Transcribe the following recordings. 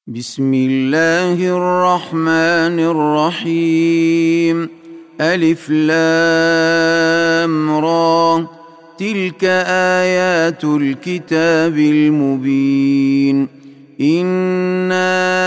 بسم الله الرحمن الرحيم. ألف لام را، تلك آيات الكتاب المبين. إنا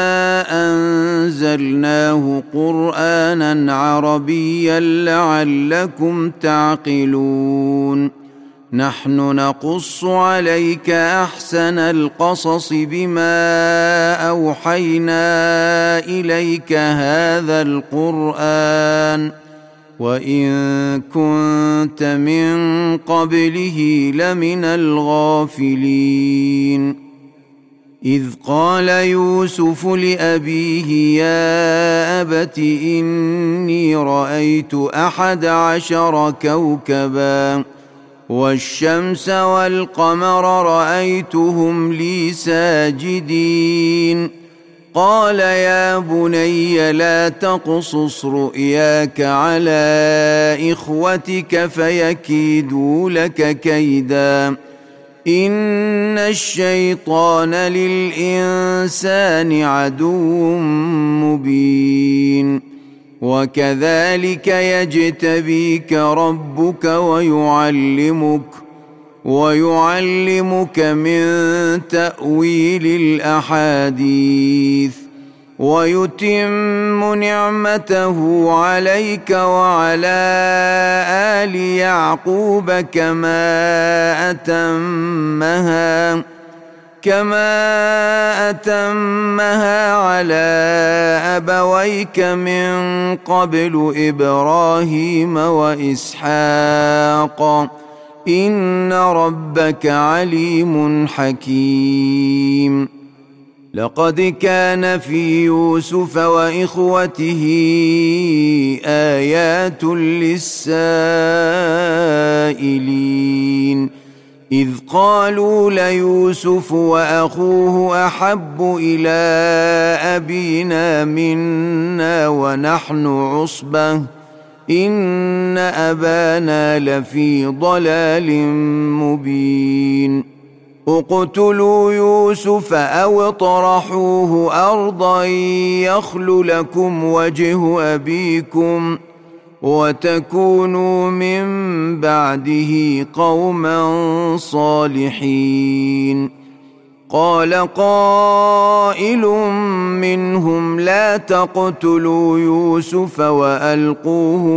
أنزلناه قرآنا عربيا لعلكم تعقلون. نحن نقص عليك أحسن القصص بما أوحينا إليك هذا القرآن وإن كنت من قبله لمن الغافلين. إذ قال يوسف لأبيه يا أبت إني رأيت 11 كوكبا والشمس والقمر رأيتهم لي ساجدين. قال يا بني لا تقصص رؤياك على إخوتك فيكيدوا لك كيدا إن الشيطان للإنسان عدو مبين. وكذلك يجتبيك ربك ويعلمك من تأويل الأحاديث ويتم نعمته عليك وعلى آل يعقوب كما أتمها على أبويك من قبل إبراهيم وإسحاق إن ربك عليم حكيم. لقد كان في يوسف وإخوته آيات للسائلين إذ قالوا ليوسف وأخوه أحب إلى أبينا منا ونحن عصبة إن أبانا لفي ضلال مبين. اقتلوا يوسف أو اطرحوه أرضا يخل لكم وجه أبيكم وتكونوا من بعده قوما صالحين. قال قائل منهم لا تقتلوا يوسف وألقوه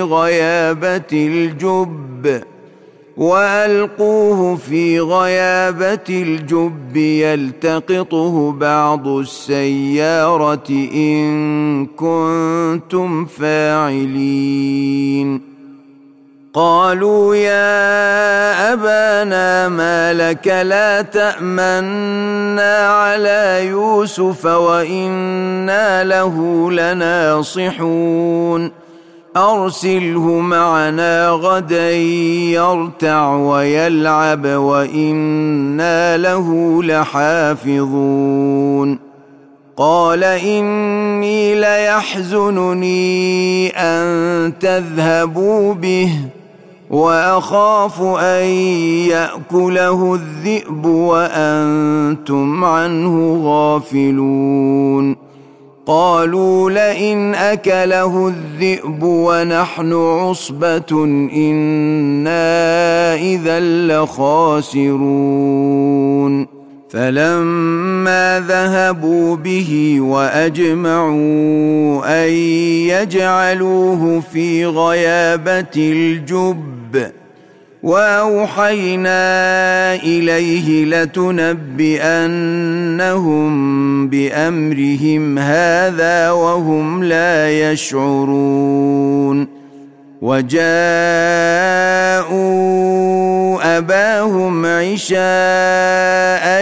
في غيابة الجب يلتقطه بعض السيارة إن كنتم فاعلين. قالوا يا أبانا ما لك لا تأمنا على يوسف وإنا له لناصحون. أرسله معنا غدا يرتع ويلعب وإنا له لحافظون. قال إني ليحزنني أن تذهبوا به وأخاف أن يأكله الذئب وأنتم عنه غافلون. قالوا لئن أكله الذئب ونحن عصبة إنا إذا لخاسرون. فلما ذهبوا به وأجمعوا أن يجعلوه في غيابة الجب وأوحينا إليه لتنبئنهم بأمرهم هذا وهم لا يشعرون. وجاءوا أباهم عشاء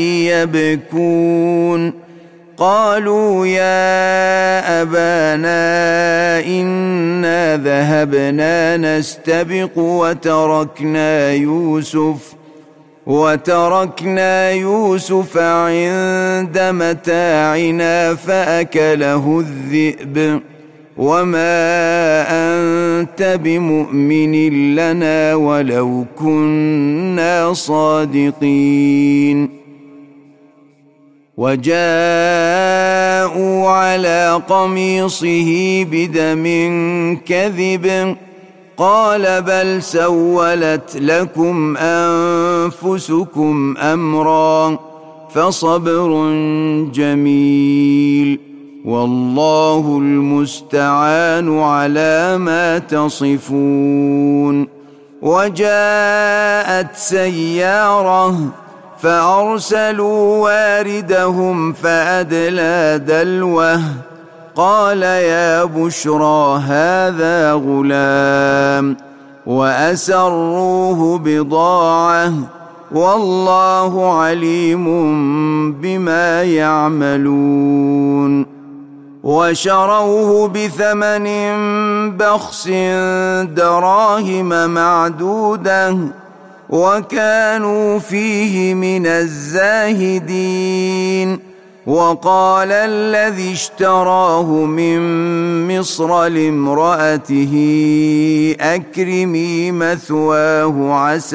يبكون. قالوا يا أبانا إنا ذهبنا نستبق وتركنا يوسف عند متاعنا فأكله الذئب وما أنت بمؤمن لنا ولو كنا صادقين. وجاءوا على قميصه بدم كذب قال بل سولت لكم أنفسكم أمرا فصبر جميل والله المستعان على ما تصفون. وجاءت سيارة فأرسلوا واردهم فأدلى دلوه قال يا بشرى هذا غلام وأسروه بضاعة والله عليم بما يعملون. وشروه بثمن بخس دراهم معدودة وكانوا فيه من الزاهدين. وقال الذي اشتراه من مصر لامرأته أكرمي مثواه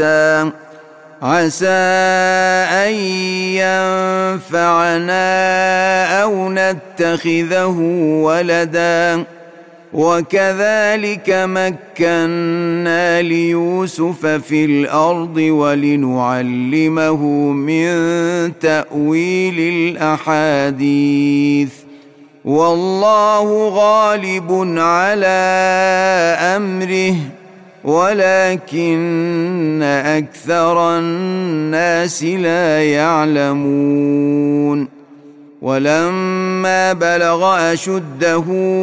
عسى أن ينفعنا أو نتخذه ولدا وكذلك مكنا ليوسف في الأرض ولنعلمه من تأويل الأحاديث والله غالب على أمره ولكن أكثر الناس لا يعلمون. ولما بلغ أشده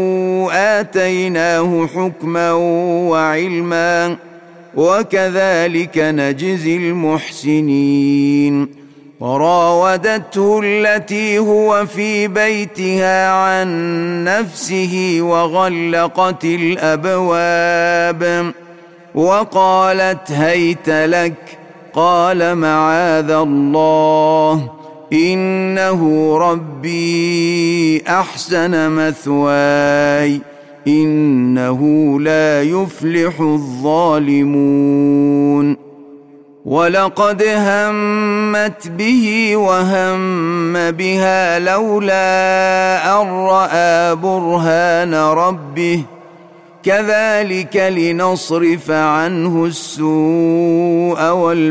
آتيناه حكما وعلما وكذلك نجزي المحسنين. وراودته التي هو في بيتها عن نفسه وغلقت الأبواب وقالت هيت لك قال معاذ الله إنه ربي أحسن مثواي إنه لا يفلح الظالمون. ولقد همت به وهم بها لولا أن رأى برهان ربه كذلك لنصرف عنه السوء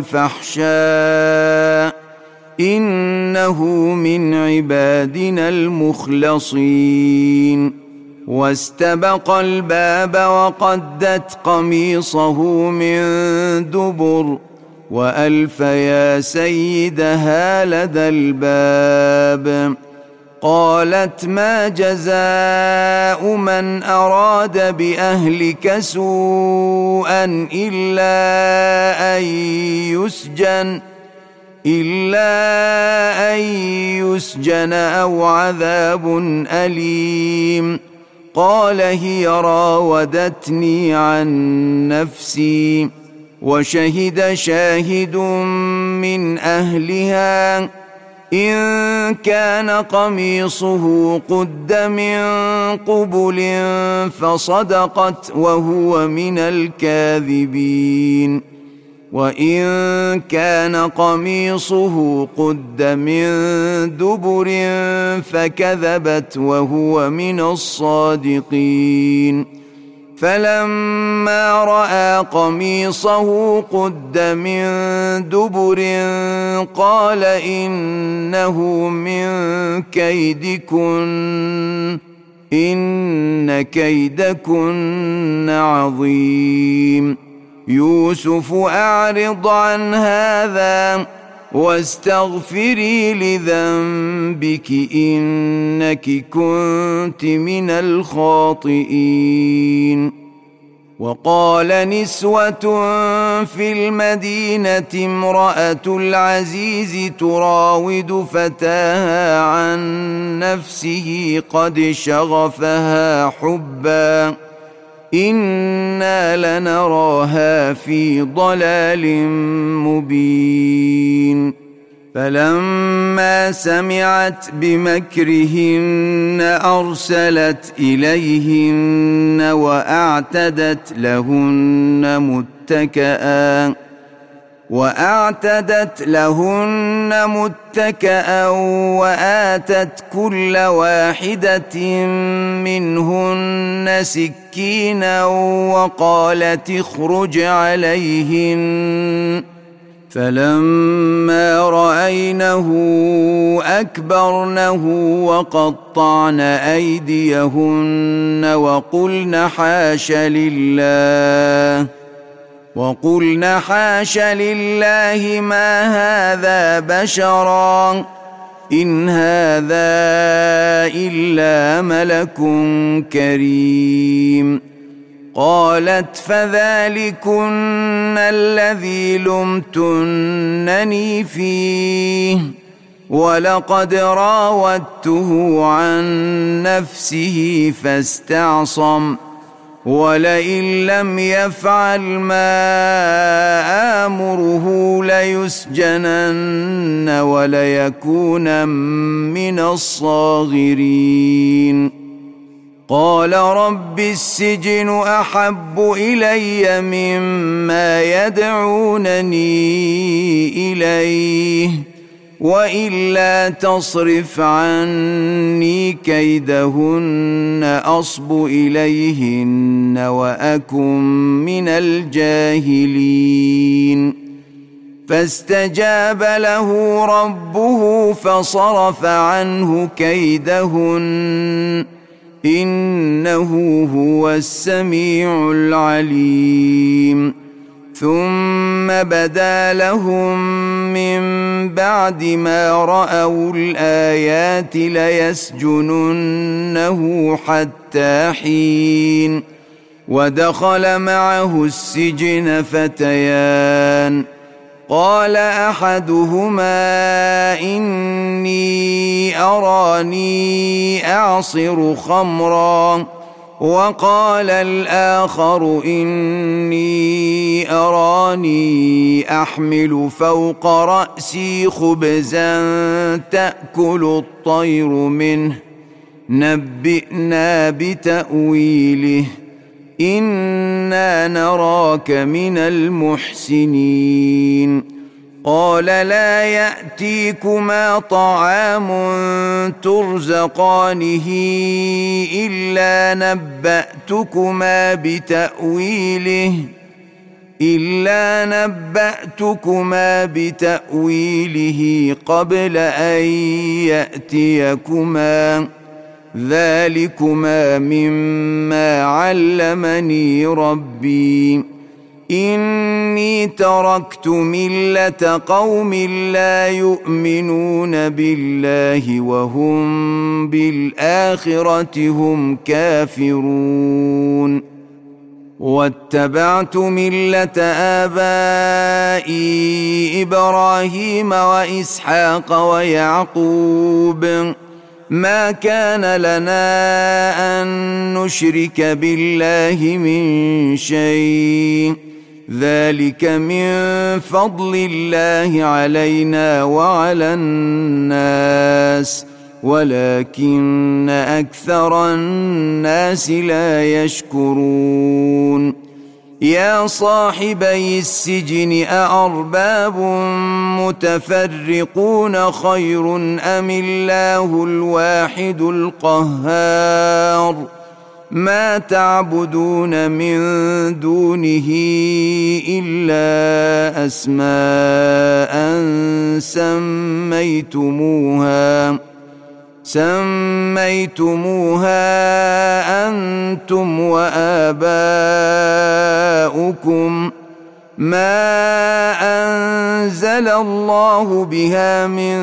والفحشاء إنه من عبادنا المخلصين. واستبق الباب وقدت قميصه من دبر وألف يا سيدها لدى الباب قالت ما جزاء من أراد بأهلك سوءا إلا أن يسجن أو عذاب أليم قال هي راودتني عن نفسي وشهد شاهد من أهلها إن كان قميصه قد من قبل فصدقت وهو من الكاذبين وإن كان قميصه قد من دبر فكذبت وهو من الصادقين. فلما رأى قميصه قد من دبر قال إنه من كيدكن إن كيدكن عظيم. يوسف أعرض عن هذا واستغفري لذنبك إنك كنت من الخاطئين. وقال نسوة في المدينة امرأة العزيز تراود فتاها عن نفسه قد شغفها حبا إنا لنراها في ضلال مبين. فلما سمعت بمكرهن أرسلت إليهن وأعتدت لهن متكئا وأعتدت لهن متكئا وآتت كل واحدة منهن سكينا وقالت اخرج عليهن فلما رأينه أكبرنه وقطعن أيديهن وقلن حاش لله ما هذا بشرا إن هذا إلا ملك كريم. قالت فذلكن الذي لمتنني فيه ولقد راودته عن نفسه فاستعصم ولئن لم يفعل ما آمره ليسجنن وليكون من الصاغرين. قال رب السجن أحب إلي مما يدعونني إليه وإلا تصرف عني كيدهن أصب إليهن وأكن من الجاهلين. فاستجاب له ربه فصرف عنه كيدهن إنه هو السميع العليم. ثم بدا لهم من بعد ما رأوا الآيات ليسجننه حتى حين. ودخل معه السجن فتيان قال أحدهما إني أراني أعصر خمرا وقال الآخر إني أراني أحمل فوق رأسي خبزا تأكل الطير منه نبئنا بتأويله إنا نراك من المحسنين. قال لا يأتيكما طعام ترزقانه إلا نبأتكما بتأويله قبل أن يأتيكما ذلكما مما علمني ربي إني تركت ملة قوم لا يؤمنون بالله وهم بالآخرة هم كافرون. واتبعت ملة آبائي إبراهيم وإسحاق ويعقوب ما كان لنا أن نشرك بالله من شيء ذلك من فضل الله علينا وعلى الناس ولكن أكثر الناس لا يشكرون. يا صاحبي السجن أأرباب متفرقون خير أم الله الواحد القهار ما تعبدون من دونه إلا أسماء سميتموها أنتم وآباؤكم ما أنزل الله بها من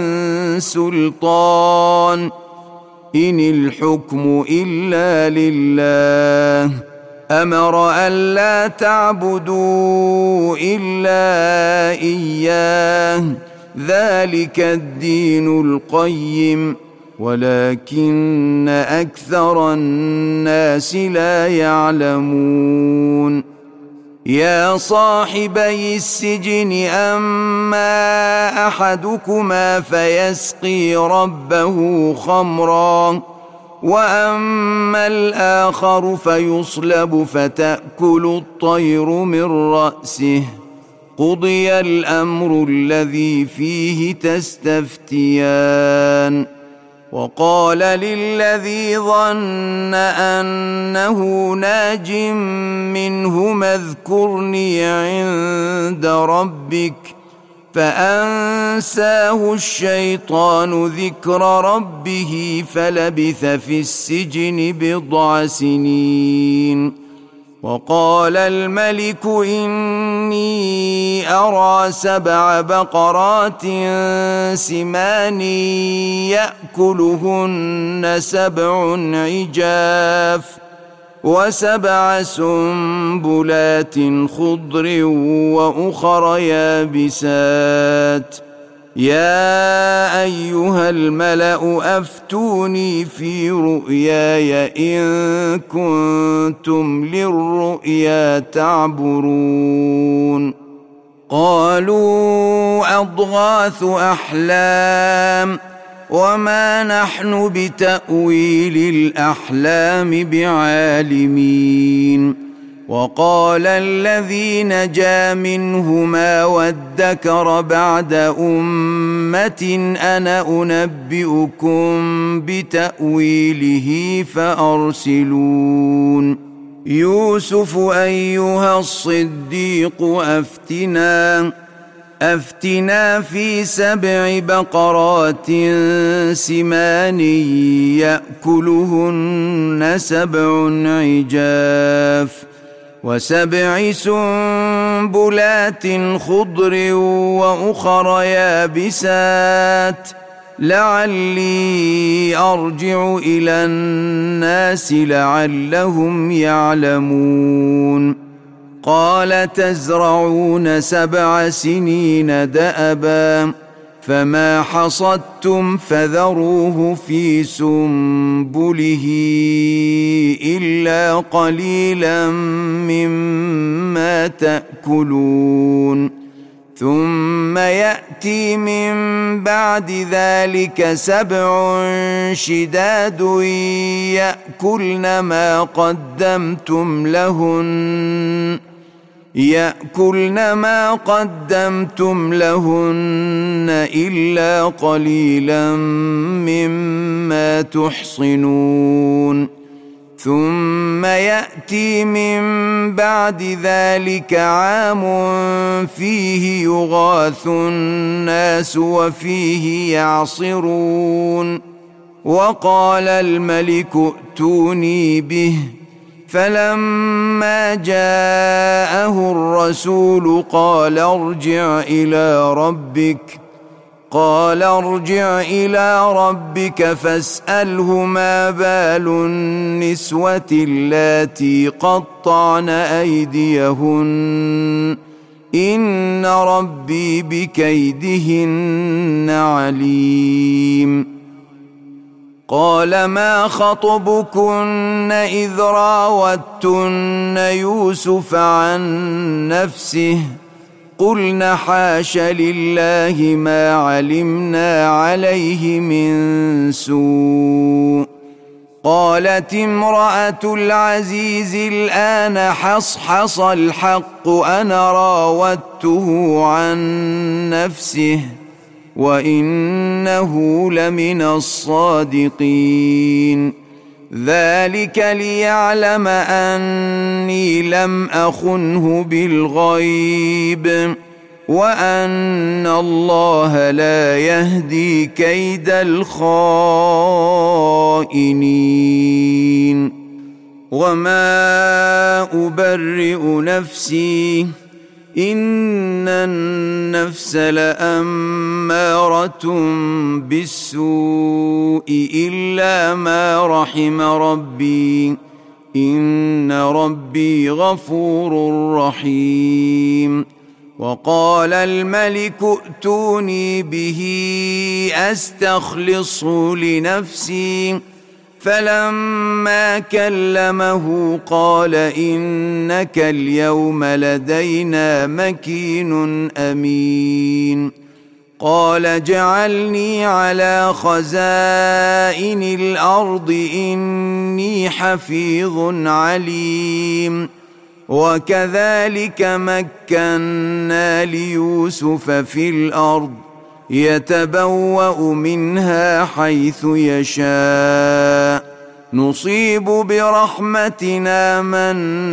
سلطان إن الحكم إلا لله أمر ألا تعبدوا إلا إياه ذلك الدين القيم ولكن أكثر الناس لا يعلمون. يا صاحبي السجن أما أحدكما فيسقي ربه خمرا وأما الآخر فيصلب فتأكل الطير من رأسه قضي الأمر الذي فيه تستفتيان وقال للذي ظن أنه ناج منهما اذكرني عند ربك فأنساه الشيطان ذكر ربه فلبث في السجن 10 سنين وقال الملك إني أرى 7 بقرات سمان يأكلهن 7 عجاف و7 سنبلات خضر وأخر يابسات يا أيها الملأ أفتوني في رؤياي إن كنتم للرؤيا تعبرون قالوا أضغاث أحلام وما نحن بتأويل الأحلام بعالمين وقال الذي نجا منهما وادكر بعد أمة أنا أنبئكم بتأويله فأرسلون يوسف أيها الصديق أفتنا في 7 بقرات سمان يأكلهن 7 عجاف و7 سنبلات خضر وأخر يابسات لعلي أرجع إلى الناس لعلهم يعلمون قال تزرعون 7 سنين دأبا فما حصدتم فذروه في سنبله إلا قليلا مما تأكلون ثم يأتي من بعد ذلك 7 شداد يأكلن ما قدمتم لهن إلا قليلا مما تحصنون ثم يأتي من بعد ذلك عام فيه يغاث الناس وفيه يعصرون وقال الملك ائتوني به فلما جاءه الرسول قال ارجع إلى ربك فاسأله ما بال النسوة اللاتي قطعن أيديهن إن ربي بكيدهن عليم قال ما خطبكن إذ راوتن يوسف عن نفسه قلنا حاش لله ما علمنا عليه من سوء قالت امرأة العزيز الآن حصحص الحق أنا راودته عن نفسه وإنه لمن الصادقين ذلك ليعلم أني لم أخنه بالغيب وأن الله لا يهدي كيد الخائنين وما أبرئ نفسي إن النفس لأمارة بالسوء إلا ما رحم ربي إن ربي غفور رحيم وقال الملك ائتوني به أستخلصه لنفسي فلما كلمه قال إنك اليوم لدينا مكين أمين قال اجعلني على خزائن الأرض إني حفيظ عليم وكذلك مكنا ليوسف في الأرض يتبوأ منها حيث يشاء نصيب برحمتنا من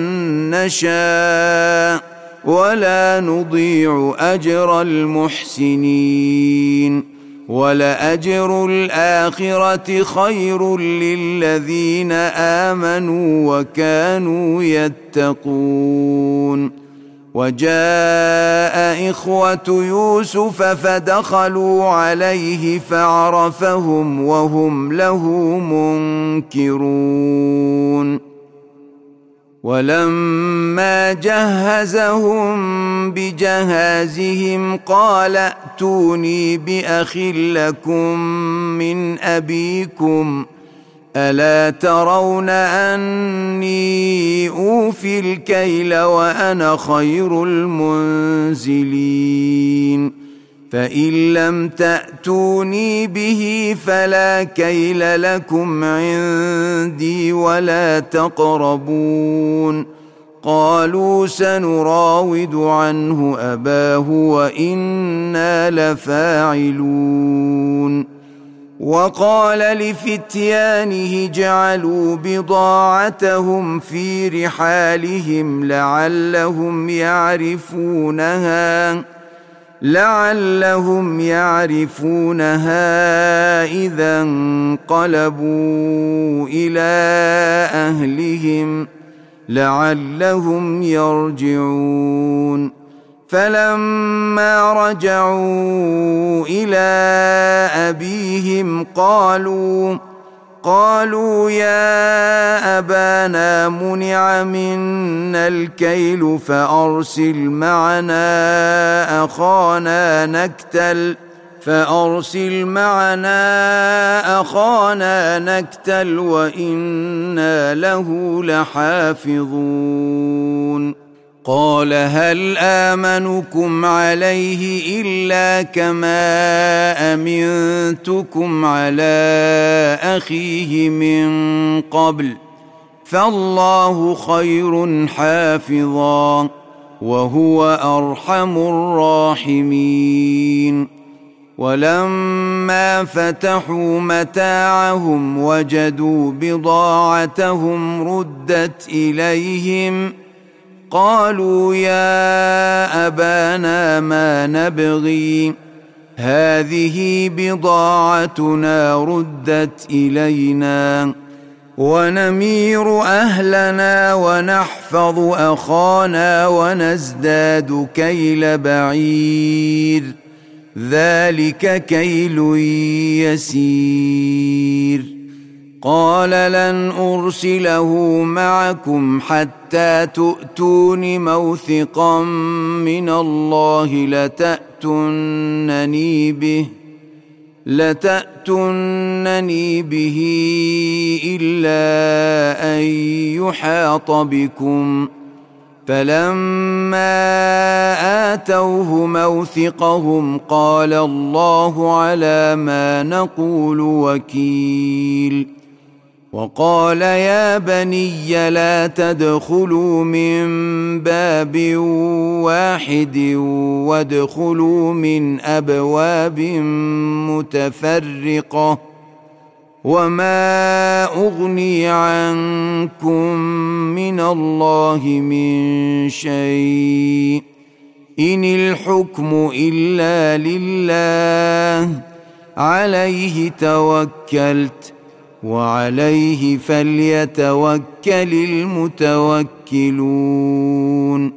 نشاء ولا نضيع أجر المحسنين ولأجر الآخرة خير للذين آمنوا وكانوا يتقون وجاء إخوة يوسف فدخلوا عليه فعرفهم وهم له منكرون ولما جهزهم بجهازهم قال ائتوني بأخ لكم من أبيكم ألا ترون أني أوفي الكيل وأنا خير المنزلين فإن لم تأتوني به فلا كيل لكم عندي ولا تقربون قالوا سنراود عنه أباه وإنا لفاعلون وقال لفتيانه جعلوا بضاعتهم في رحالهم لعلهم يعرفونها إذا انقلبوا إلى أهلهم لعلهم يرجعون فلما رجعوا إلى أبيهم قالوا يا أبانا منع منا الكيل فأرسل معنا أخانا نكتل وإنا له لحافظون قال هل آمنكم عليه إلا كما أمنتكم على أخيه من قبل فالله خير حافظا وهو أرحم الراحمين ولما فتحوا متاعهم وجدوا بضاعتهم ردت إليهم قالوا يا أبانا ما نبغي هذه بضاعتنا ردت إلينا ونمير أهلنا ونحفظ أخانا ونزداد كيل بعير ذلك كيل يسير قال لن أرسله معكم حتى تؤتون موثقا من الله لتأتونني به إلا أن يحاط بكم فلما آتوه موثقهم قال الله على ما نقول وكيل وقال يا بني لا تدخلوا من باب واحد وادخلوا من أبواب متفرقة وما أغني عنكم من الله من شيء إن الحكم إلا لله عليه توكلت وعليه فليتوكل المتوكلون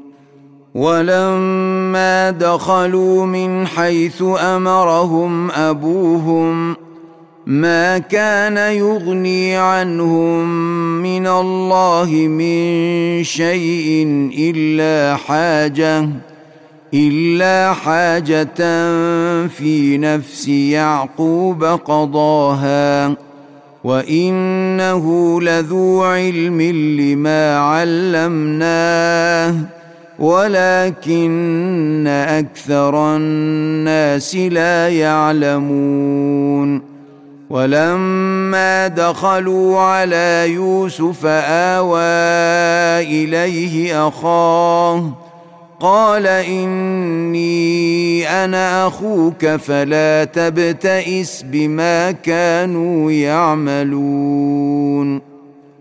ولما دخلوا من حيث أمرهم أبوهم ما كان يغني عنهم من الله من شيء إلا حاجة في نفس يعقوب قضاها وإنه لذو علم لما علمناه ولكن أكثر الناس لا يعلمون ولما دخلوا على يوسف آوى إليه أخاه قال إني أنا أخوك فلا تبتئس بما كانوا يعملون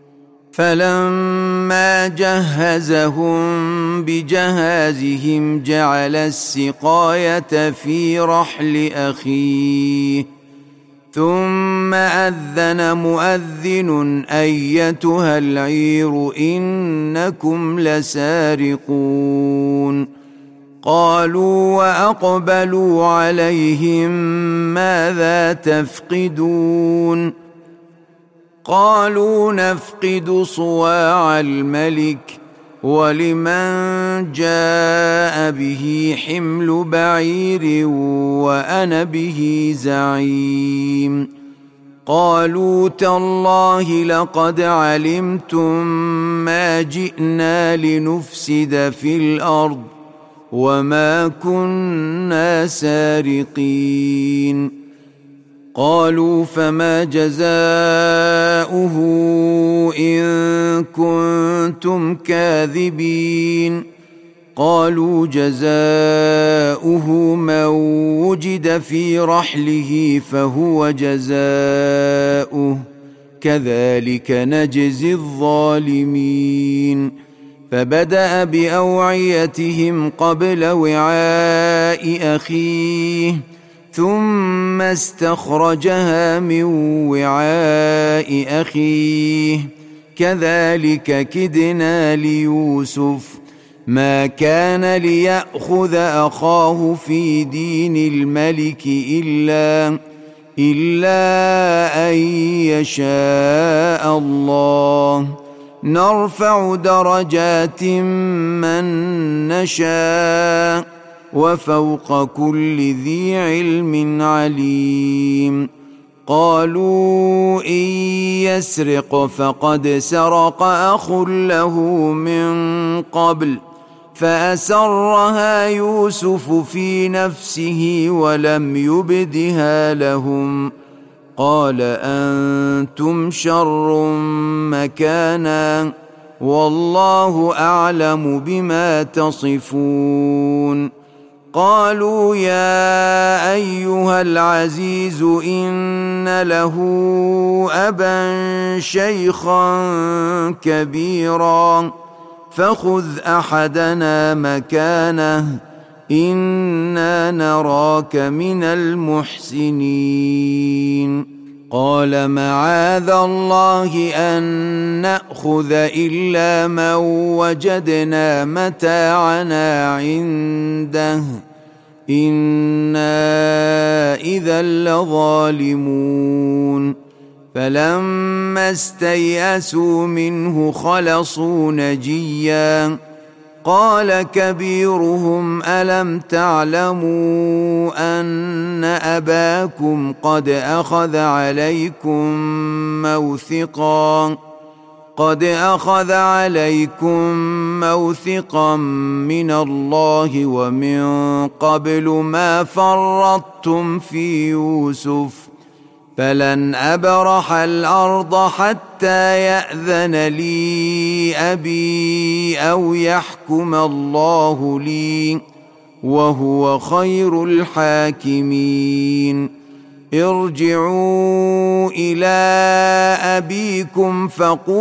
فلما جهزهم بجهازهم جعل السقاية في رحل أخيه ثم أذن مؤذن أيتها العير إنكم لسارقون قالوا وأقبلوا عليهم ماذا تفقدون قالوا نفقد صواع الملك ولمن جاء به حمل بعير وأنا به زعيم قالوا تالله لقد علمتم ما جئنا لنفسد في الأرض وما كنا سارقين قالوا فما جزاؤه إن كنتم كاذبين قالوا جزاؤه من وجد في رحله فهو جزاؤه كذلك نجزي الظالمين فبدأ بأوعيتهم قبل وعاء أخيه ثم استخرجها من وعاء أخيه كذلك كدنا ليوسف ما كان ليأخذ أخاه في دين الملك إلا أن يشاء الله نرفع درجات من نشاء وفوق كل ذي علم عليم قالوا إن يسرق فقد سرق أخ له من قبل فأسرها يوسف في نفسه ولم يبدها لهم قال أنتم شر مكانا والله أعلم بما تصفون قالوا يا أيها العزيز إن له أبا شيخا كبيرا فخذ أحدنا مكانه إنا نراك من المحسنين قال معاذ الله أن نأخذ إلا من وجدنا متاعنا عنده إنا إذا لظالمون فلما استيأسوا منه خلصوا نجيا قال كبيرهم ألم تعلموا أن أباكم قد أخذ عليكم موثقا من الله ومن قبل ما فرطتم في يوسف فلن أبرح الأرض حتى يأذن لي أبي أو يحكم الله لي وهو خير الحاكمين ارجعوا إلى أبيكم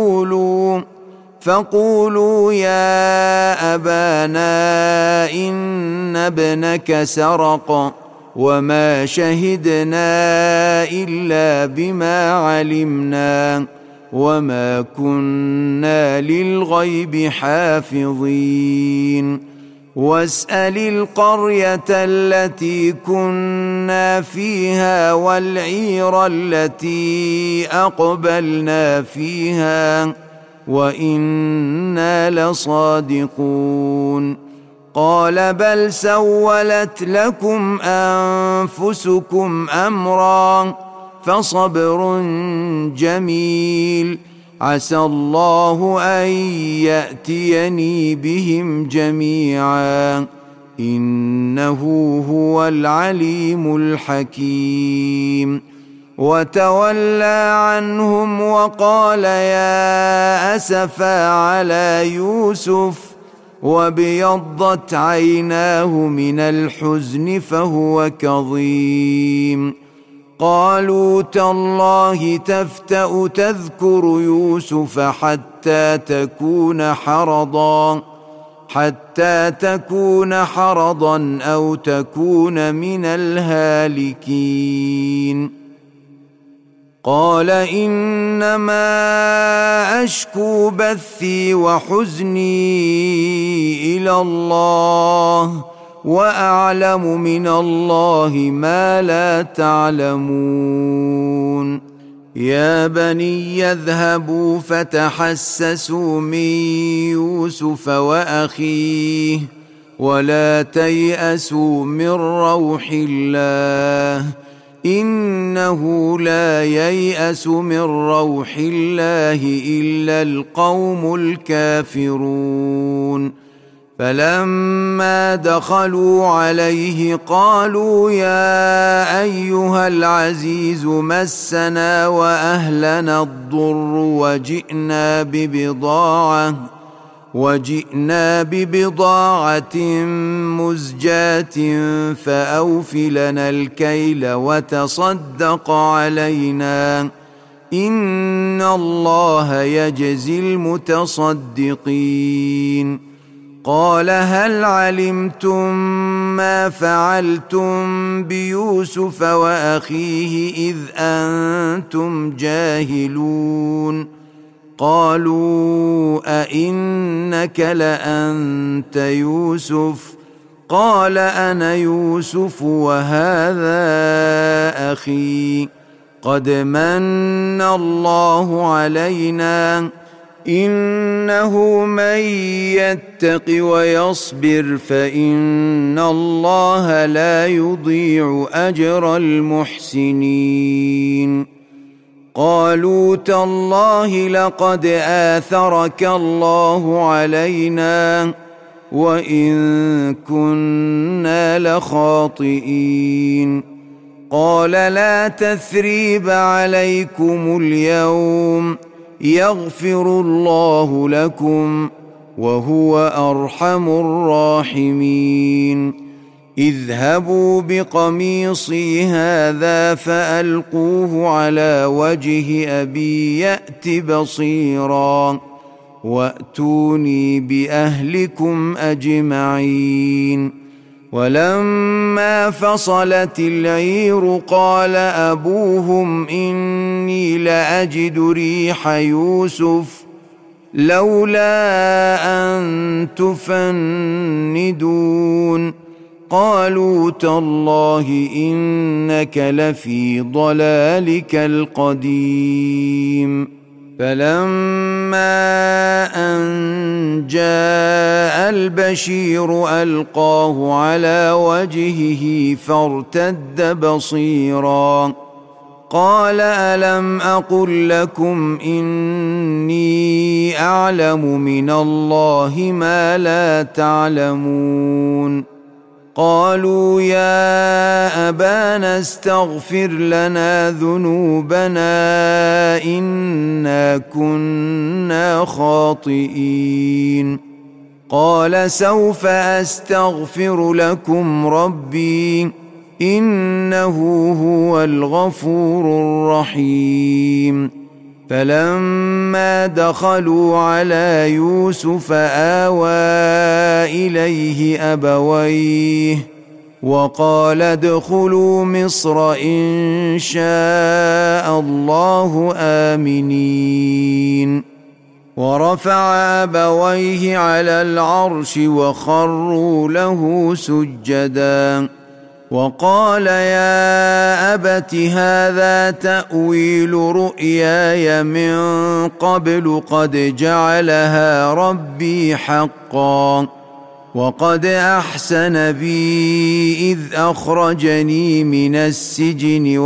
فقولوا يا أبانا إن ابنك سرق وما شهدنا إلا بما علمنا وما كنا للغيب حافظين واسأل القرية التي كنا فيها والعير التي أقبلنا فيها وإنا لصادقون قال بل سولت لكم أنفسكم أمرا فصبر جميل عسى الله أن يأتيني بهم جميعا إنه هو العليم الحكيم وتولى عنهم وقال يا أسفى على يوسف وابيضت عيناه من الحزن فهو كظيم. قالوا تالله تفتأ تذكر يوسف حتى تكون حرضا أو تكون من الهالكين. قال إنما أشكو بثي وحزني إلى الله وأعلم من الله ما لا تعلمون. يا بني اذهبوا فتحسسوا من يوسف وأخيه ولا تيأسوا من روح الله إنه لا ييأس من روح الله إلا القوم الكافرون. فلما دخلوا عليه قالوا يا أيها العزيز مسنا وأهلنا الضر وجئنا ببضاعة مزجاة فأوف لنا الكيل وتصدق علينا إن الله يجزي المتصدقين. قال هل علمتم ما فعلتم بيوسف وأخيه إذ أنتم جاهلون؟ قالوا أئنك لأنت يوسف؟ قال أنا يوسف وهذا أخي قد من الله علينا إنه من يتق ويصبر فإن الله لا يضيع أجر المحسنين. قالوا تالله لقد آثرك الله علينا وإن كنا لخاطئين. قال لا تثريب عليكم اليوم يغفر الله لكم وهو أرحم الراحمين. اذهبوا بقميصي هذا فألقوه على وجه أبي يأت بصيرا وأتوني بأهلكم أجمعين. ولما فصلت العير قال أبوهم إني لأجد ريح يوسف لولا أن تفندون. قالوا تالله إنك لفي ضلالك القديم. فلما أن جاء البشير ألقاه على وجهه فارتد بصيرا قال ألم أقل لكم إني أعلم من الله ما لا تعلمون؟ قالوا يا أبانا استغفر لنا ذنوبنا إنا كنا خاطئين. قال سوف أستغفر لكم ربي إنه هو الغفور الرحيم. فلما دخلوا على يوسف آوى إليه أبويه وقال ادخلوا مصر إن شاء الله آمنين. ورفع أبويه على العرش وخروا له سجدا وقال يا أبت هذا تأويل رؤياي من قبل قد جعلها ربي حقا وقد أحسن بي إذ أخرجني من السجن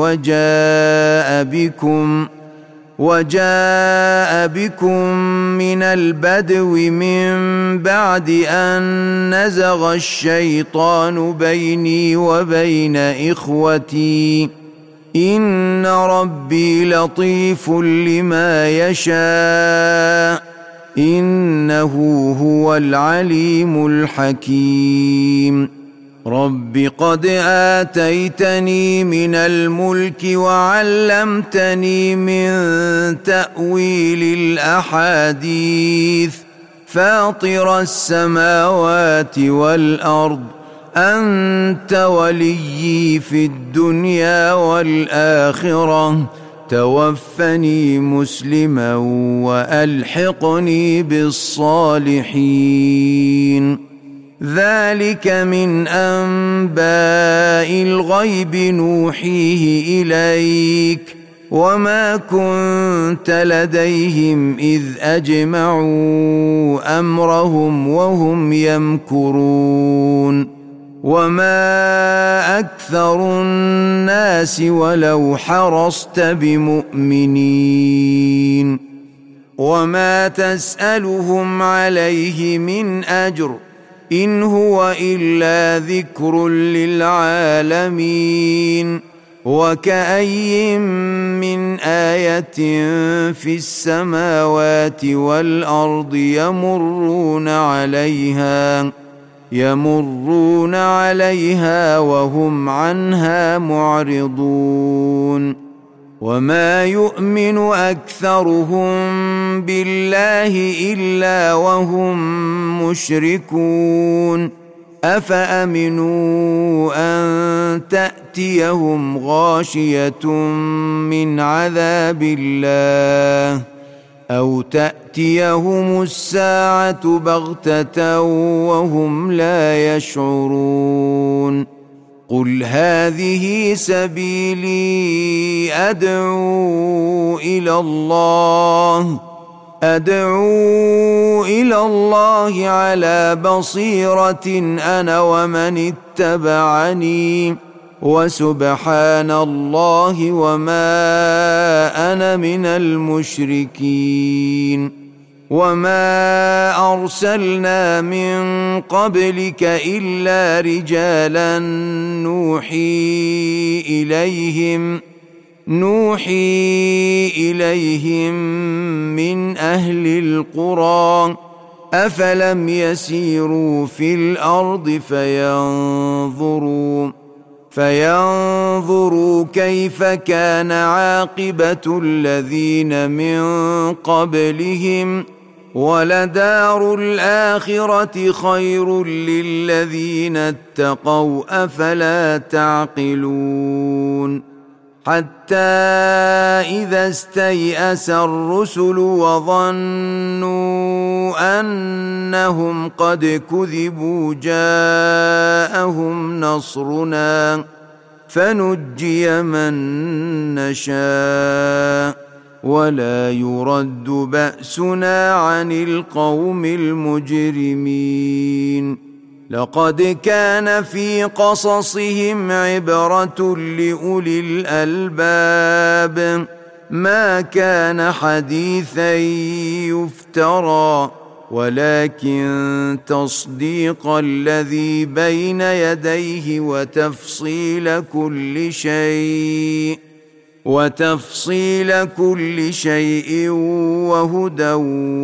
وجاء بكم من البدو من بعد أن نزغ الشيطان بيني وبين إخوتي إن ربي لطيف لما يشاء إنه هو العليم الحكيم رب قد آتيتني من الملك وعلمتني من تأويل الأحاديث فاطر السماوات والأرض أنت وليي في الدنيا والآخرة توفني مسلما وألحقني بالصالحين ذلك من أنباء الغيب نوحيه إليك وما كنت لديهم إذ أجمعوا أمرهم وهم يمكرون وما أكثر الناس ولو حرصت بمؤمنين وما تسألهم عليه من أجر إن هو إلا ذكر للعالمين وكأي من آية في السماوات والأرض يمرون عليها وهم عنها معرضون وما يؤمن أكثرهم بالله إلا وهم مشركون أفأمنوا أن تأتيهم غاشية من عذاب الله أو تأتيهم الساعة بغتة وهم لا يشعرون قل هذه سبيلي أدعو إلى الله على بصيرة أنا ومن اتبعني وسبحان الله وما أنا من المشركين وما أرسلنا من قبلك إلا رجالا نوحي إليهم من أهل القرى أفلم يسيروا في الأرض فينظروا كيف كان عاقبة الذين من قبلهم ولدار الآخرة خير للذين اتقوا أفلا تعقلون حتى إذا استيأس الرسل وظنوا أنهم قد كذبوا جاءهم نصرنا فنجي من نشاء ولا يرد بأسنا عن القوم المجرمين لقد كان في قصصهم عبرة لأولي الألباب ما كان حديثا يفترى ولكن تصديق الذي بين يديه وتفصيل كل شيء وهدى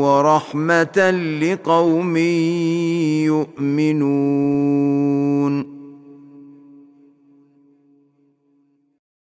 ورحمة لقوم يؤمنون